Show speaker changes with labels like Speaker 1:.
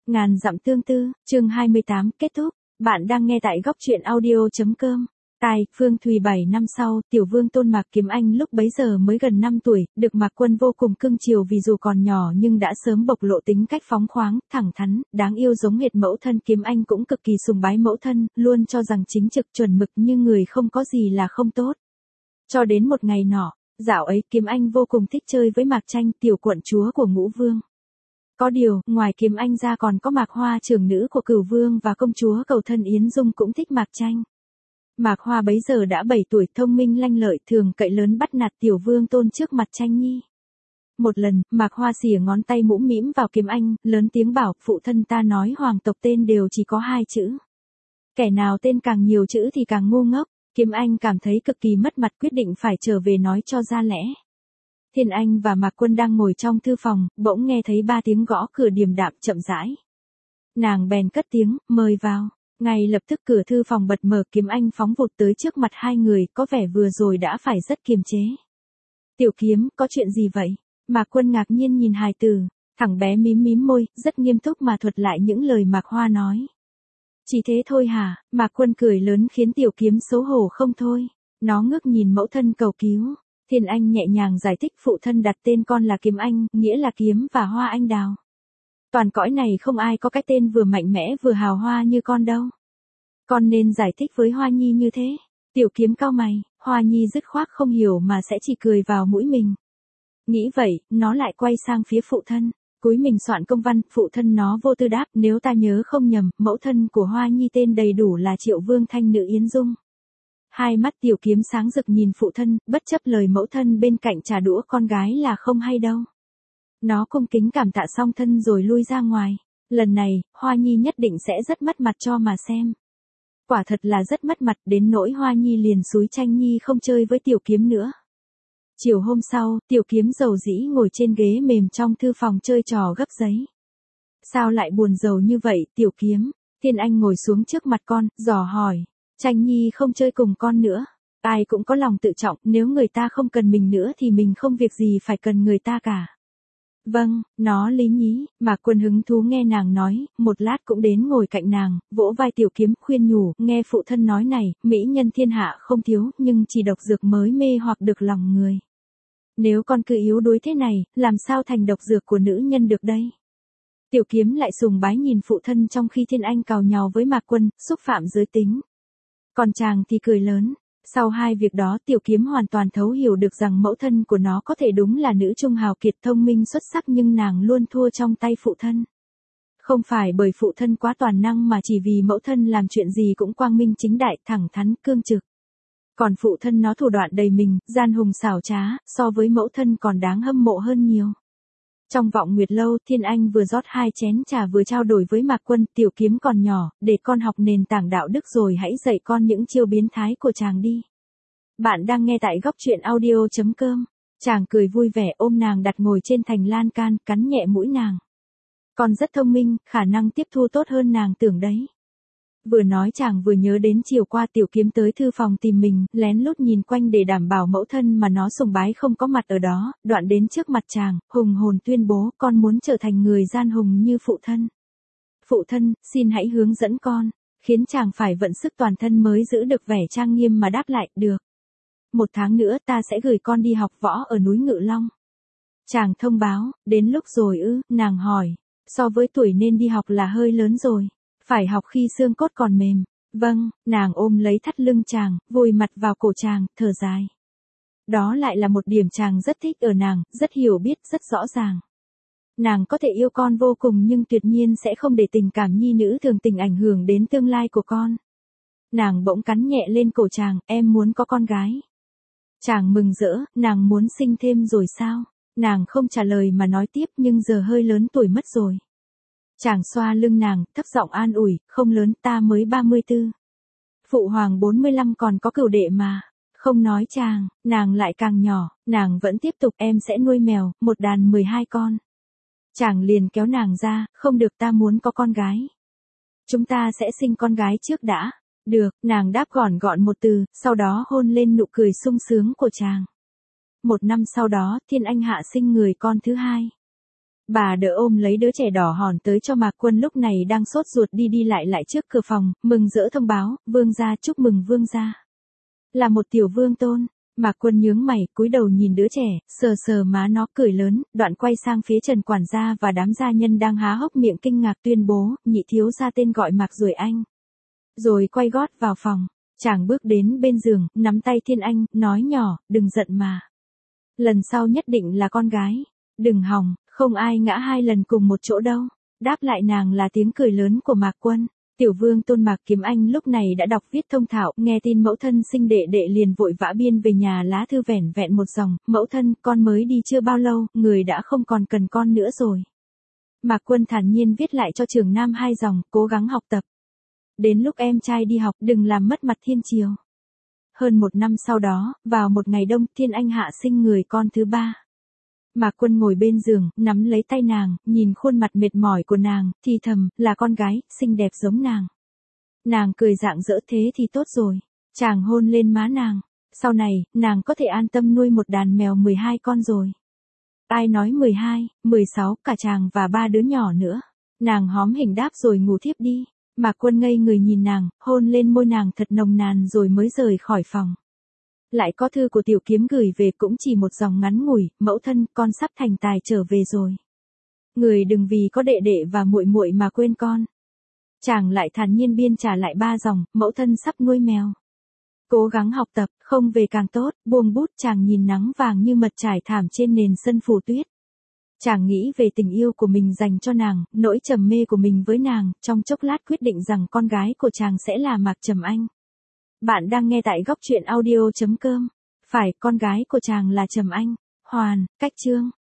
Speaker 1: Ngàn dặm tương tư, chương 28, kết thúc. Bạn đang nghe tại góc truyện audio.com. Tài, Phương Thùy 7 năm sau, tiểu vương Tôn Mạc Kiếm Anh lúc bấy giờ mới gần 5 tuổi, được Mạc Quân vô cùng cưng chiều vì dù còn nhỏ nhưng đã sớm bộc lộ tính cách phóng khoáng, thẳng thắn, đáng yêu giống hệt mẫu thân. Kiếm Anh cũng cực kỳ sùng bái mẫu thân, luôn cho rằng chính trực chuẩn mực như người không có gì là không tốt. Cho đến một ngày nọ, dạo ấy Kiếm Anh vô cùng thích chơi với Mạc Tranh, tiểu quận chúa của Ngũ Vương. Có điều, ngoài Kiếm Anh ra còn có Mạc Hoa, trưởng nữ của Cửu Vương và công chúa cầu thân Yến Dung cũng thích Mạc Tranh. Mạc Hoa bấy giờ đã 7 tuổi, thông minh lanh lợi, thường cậy lớn bắt nạt tiểu vương Tôn trước mặt Tranh Nhi. Một lần, Mạc Hoa xỉa ngón tay mũm mĩm vào Kiếm Anh, lớn tiếng bảo, phụ thân ta nói hoàng tộc tên đều chỉ có 2 chữ. Kẻ nào tên càng nhiều chữ thì càng ngu ngốc. Kiếm Anh cảm thấy cực kỳ mất mặt, quyết định phải trở về nói cho ra lẽ. Thiên Anh và Mạc Quân đang ngồi trong thư phòng, bỗng nghe thấy 3 tiếng gõ cửa điềm đạm chậm rãi. Nàng bèn cất tiếng, mời vào. Ngay lập tức cửa thư phòng bật mở, Kiếm Anh phóng vụt tới trước mặt hai người, có vẻ vừa rồi đã phải rất kiềm chế. Tiểu Kiếm, có chuyện gì vậy? Mạc Quân ngạc nhiên nhìn hài tử, thằng bé mím mím môi, rất nghiêm túc mà thuật lại những lời Mạc Hoa nói. Chỉ thế thôi hả? Mạc Quân cười lớn khiến Tiểu Kiếm xấu hổ không thôi. Nó ngước nhìn mẫu thân cầu cứu. Thiên Anh nhẹ nhàng giải thích, phụ thân đặt tên con là Kiếm Anh, nghĩa là kiếm và hoa anh đào. Toàn cõi này không ai có cái tên vừa mạnh mẽ vừa hào hoa như con đâu. Con nên giải thích với Hoa Nhi như thế. Tiểu Kiếm cau mày, Hoa Nhi dứt khoát không hiểu mà sẽ chỉ cười vào mũi mình. Nghĩ vậy, nó lại quay sang phía phụ thân. Cúi mình soạn công văn, phụ thân nó vô tư đáp, nếu ta nhớ không nhầm, mẫu thân của Hoa Nhi tên đầy đủ là Triệu Vương Thanh Nữ Yến Dung. Hai mắt Tiểu Kiếm sáng rực nhìn phụ thân, bất chấp lời mẫu thân bên cạnh trả đũa con gái là không hay đâu. Nó cung kính cảm tạ xong thân rồi lui ra ngoài. Lần này, Hoa Nhi nhất định sẽ rất mất mặt cho mà xem. Quả thật là rất mất mặt, đến nỗi Hoa Nhi liền xúi Tranh Nhi không chơi với Tiểu Kiếm nữa. Chiều hôm sau, Tiểu Kiếm rầu rĩ ngồi trên ghế mềm trong thư phòng chơi trò gấp giấy. Sao lại buồn rầu như vậy, Tiểu Kiếm? Thiên Anh ngồi xuống trước mặt con, dò hỏi. Tranh Nhi không chơi cùng con nữa. Ai cũng có lòng tự trọng, nếu người ta không cần mình nữa thì mình không việc gì phải cần người ta cả. Vâng, nó lý nhí. Mạc Quân hứng thú nghe nàng nói, một lát cũng đến ngồi cạnh nàng, vỗ vai Tiểu Kiếm khuyên nhủ, nghe phụ thân nói này, mỹ nhân thiên hạ không thiếu, nhưng chỉ độc dược mới mê hoặc được lòng người. Nếu con cứ yếu đuối thế này, làm sao thành độc dược của nữ nhân được đây? Tiểu Kiếm lại sùng bái nhìn phụ thân trong khi Thiên Anh càu nhàu với Mạc Quân, xúc phạm giới tính. Còn chàng thì cười lớn. Sau hai việc đó Tiểu Kiếm hoàn toàn thấu hiểu được rằng mẫu thân của nó có thể đúng là nữ trung hào kiệt thông minh xuất sắc, nhưng nàng luôn thua trong tay phụ thân. Không phải bởi phụ thân quá toàn năng mà chỉ vì mẫu thân làm chuyện gì cũng quang minh chính đại, thẳng thắn, cương trực. Còn phụ thân nó thủ đoạn đầy mình, gian hùng xảo trá, so với mẫu thân còn đáng hâm mộ hơn nhiều. Trong vọng nguyệt lâu, Thiên Anh vừa rót 2 chén trà vừa trao đổi với Mạc Quân, Tiểu Kiếm còn nhỏ, để con học nền tảng đạo đức rồi hãy dạy con những chiêu biến thái của chàng đi. Bạn đang nghe tại góc truyện audio.com. Chàng cười vui vẻ ôm nàng đặt ngồi trên thành lan can, cắn nhẹ mũi nàng. Con rất thông minh, khả năng tiếp thu tốt hơn nàng tưởng đấy. Vừa nói chàng vừa nhớ đến chiều qua Tiểu Kiếm tới thư phòng tìm mình, lén lút nhìn quanh để đảm bảo mẫu thân mà nó sùng bái không có mặt ở đó, đoạn đến trước mặt chàng, hùng hồn tuyên bố, con muốn trở thành người gian hùng như phụ thân. Phụ thân, xin hãy hướng dẫn con, khiến chàng phải vận sức toàn thân mới giữ được vẻ trang nghiêm mà đáp lại, được. 1 tháng nữa ta sẽ gửi con đi học võ ở núi Ngự Long. Chàng thông báo, đến lúc rồi ư, nàng hỏi, so với tuổi nên đi học là hơi lớn rồi. Phải học khi xương cốt còn mềm. Vâng, nàng ôm lấy thắt lưng chàng, vùi mặt vào cổ chàng, thở dài. Đó lại là một điểm chàng rất thích ở nàng, rất hiểu biết, rất rõ ràng. Nàng có thể yêu con vô cùng nhưng tuyệt nhiên sẽ không để tình cảm nhi nữ thường tình ảnh hưởng đến tương lai của con. Nàng bỗng cắn nhẹ lên cổ chàng, em muốn có con gái. Chàng mừng rỡ, nàng muốn sinh thêm rồi sao? Nàng không trả lời mà nói tiếp, nhưng giờ hơi lớn tuổi mất rồi. Chàng xoa lưng nàng, thấp giọng an ủi, không lớn, ta mới 34. Phụ hoàng 45 còn có cửu đệ mà. Không nói chàng, nàng lại càng nhỏ, nàng vẫn tiếp tục, em sẽ nuôi mèo, một đàn 12 con. Chàng liền kéo nàng ra, không được, ta muốn có con gái. Chúng ta sẽ sinh con gái trước đã. Được, nàng đáp gọn gọn một từ, sau đó hôn lên nụ cười sung sướng của chàng. 1 năm sau đó, Thiên Anh hạ sinh người con thứ 2. Bà đỡ ôm lấy đứa trẻ đỏ hòn tới cho Mạc Quân lúc này đang sốt ruột đi đi lại lại trước cửa phòng, mừng rỡ thông báo, vương gia chúc mừng vương gia. Là một tiểu vương tôn. Mạc Quân nhướng mày, cúi đầu nhìn đứa trẻ, sờ sờ má nó cười lớn, đoạn quay sang phía Trần quản gia và đám gia nhân đang há hốc miệng kinh ngạc tuyên bố, nhị thiếu gia tên gọi Mạc Duệ Anh. Rồi quay gót vào phòng, chàng bước đến bên giường, nắm tay Thiên Anh, nói nhỏ, đừng giận mà. Lần sau nhất định là con gái. Đừng hòng, không ai ngã hai lần cùng một chỗ đâu. Đáp lại nàng là tiếng cười lớn của Mạc Quân. Tiểu vương tôn Mạc Kiếm Anh lúc này đã đọc viết thông thạo, nghe tin mẫu thân sinh đệ đệ liền vội vã biên về nhà lá thư vẻn vẹn một dòng, mẫu thân, con mới đi chưa bao lâu, người đã không còn cần con nữa rồi. Mạc Quân thản nhiên viết lại cho Trường Nam 2 dòng, cố gắng học tập. Đến lúc em trai đi học, đừng làm mất mặt thiên triều. Hơn 1 năm sau đó, vào một ngày đông, Thiên Anh hạ sinh người con thứ 3. Mạc Quân ngồi bên giường, nắm lấy tay nàng, nhìn khuôn mặt mệt mỏi của nàng, thì thầm, là con gái, xinh đẹp giống nàng. Nàng cười rạng rỡ, thế thì tốt rồi. Chàng hôn lên má nàng. Sau này, nàng có thể an tâm nuôi một đàn mèo 12 con rồi. Ai nói 12, 16, cả chàng và 3 đứa nhỏ nữa. Nàng hóm hình đáp rồi ngủ thiếp đi. Mạc Quân ngây người nhìn nàng, hôn lên môi nàng thật nồng nàn rồi mới rời khỏi phòng. Lại có thư của Tiểu Kiếm gửi về cũng chỉ một dòng ngắn ngủi, mẫu thân, con sắp thành tài trở về rồi. Người đừng vì có đệ đệ và muội muội mà quên con. Chàng lại thản nhiên biên trả lại 3 dòng, mẫu thân sắp nuôi mèo. Cố gắng học tập, không về càng tốt, buông bút chàng nhìn nắng vàng như mật trải thảm trên nền sân phủ tuyết. Chàng nghĩ về tình yêu của mình dành cho nàng, nỗi trầm mê của mình với nàng, trong chốc lát quyết định rằng con gái của chàng sẽ là Mạc Trầm Anh. Bạn đang nghe tại góc truyện audio.com. Phải, con gái của chàng là Trầm Anh. Hoàn, cách chương.